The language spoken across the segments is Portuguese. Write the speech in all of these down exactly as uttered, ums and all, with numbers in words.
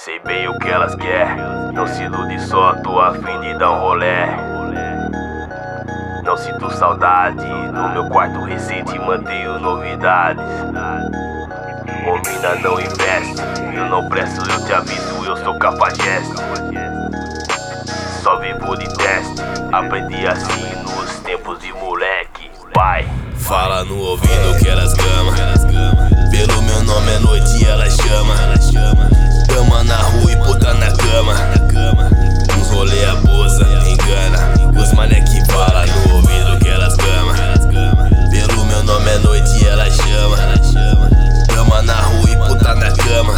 Sei bem o que elas querem, não se ilude só, tô a fim de dar um rolé. Não sinto saudade, no meu quarto recente mantenho novidades. Ô mina, não investe, eu não presto, eu te aviso, eu sou cafajeste. Só vivo de teste, aprendi assim nos tempos de moleque, pai. Fala no ouvido que elas gamam, pelo meu nome é noite e ela chama. Dama na rua e puta na cama, uns rolê a bolsa, engana. Os mané que fala no ouvido que elas gamam, pelo meu nome é noite e ela chama. Dama na rua e puta na cama,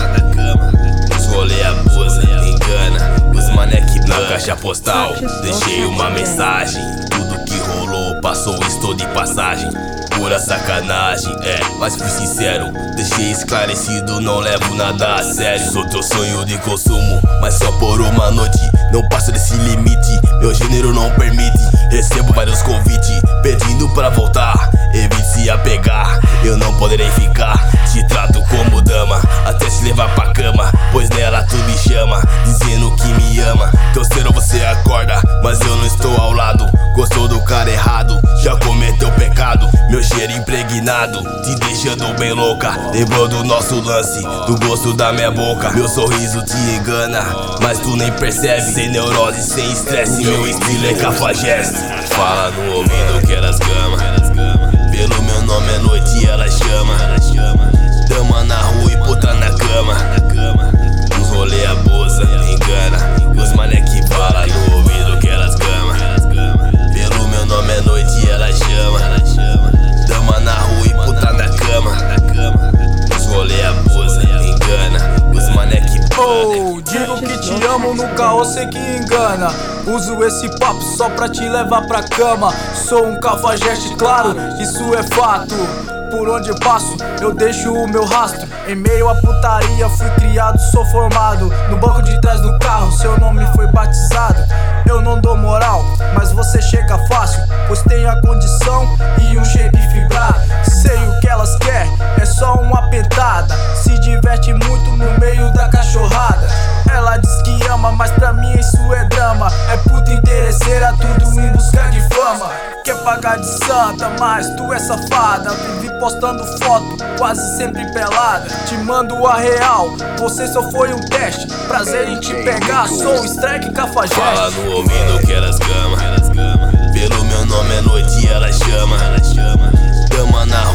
uns rolê a bolsa, engana. Os mané que na caixa postal deixei uma mensagem. Tudo que rolou passou, estou de passagem. Pura sacanagem, é, mas fui sincero, deixei esclarecido, não levo nada a sério. Sou teu sonho de consumo, mas só por uma noite. Não passo desse limite, meu gênero não permite. Recebo vários convites, pedindo pra voltar. Evite se apegar, eu não poderei ficar. Te trato como dama, até te levar pra cama, pois nela tu me chama, dizendo que me ama. Teu cero você acorda, mas eu não estou ao lado. Gostou do cara errado, já cometeu pecado. Meu cheiro impregnado, te deixando bem louca. Lembrou do nosso lance, do gosto da minha boca. Meu sorriso te engana, mas tu nem percebe. Sem neurose, sem estresse, meu estilo é cafajeste. Fala no ouvido que elas gamam, pelo meu nome é noite e ela chama. Dama na rua e puta na cama, uns rolê a bolsa, engana. Os mané que fala no ouvido que elas gamam, pelo meu nome é noite e ela chama. Dama na rua e puta na cama, uns rolê a bolsa, engana. Os mané que oh, digo que te amo, no caô sei que engana. Uso esse papo só pra te levar pra cama. Sou um cafajeste, claro, isso é fato. Por onde eu passo, eu deixo o meu rastro. Em meio à putaria, fui criado, sou formado. No banco de trás do carro, seu nome foi batizado. Eu não dou moral, mas você chega fácil, pois tem a condição e um shape fibrado. Sei o que elas querem, é só uma pentada. Se diverte muito no meio da cachorrada. Ela diz que ama, mas pra mim isso é drama. É puta interesseira, tudo em busca de fama. Quer pagar de santa, mas tu é safada. Vivi postando foto, quase sempre pelada. Te mando a real, você só foi um teste. Prazer em te pegar, sou o Strike Cafajeste. Fala no ouvido que elas gamam, pelo meu nome é noite e ela chama. Dama na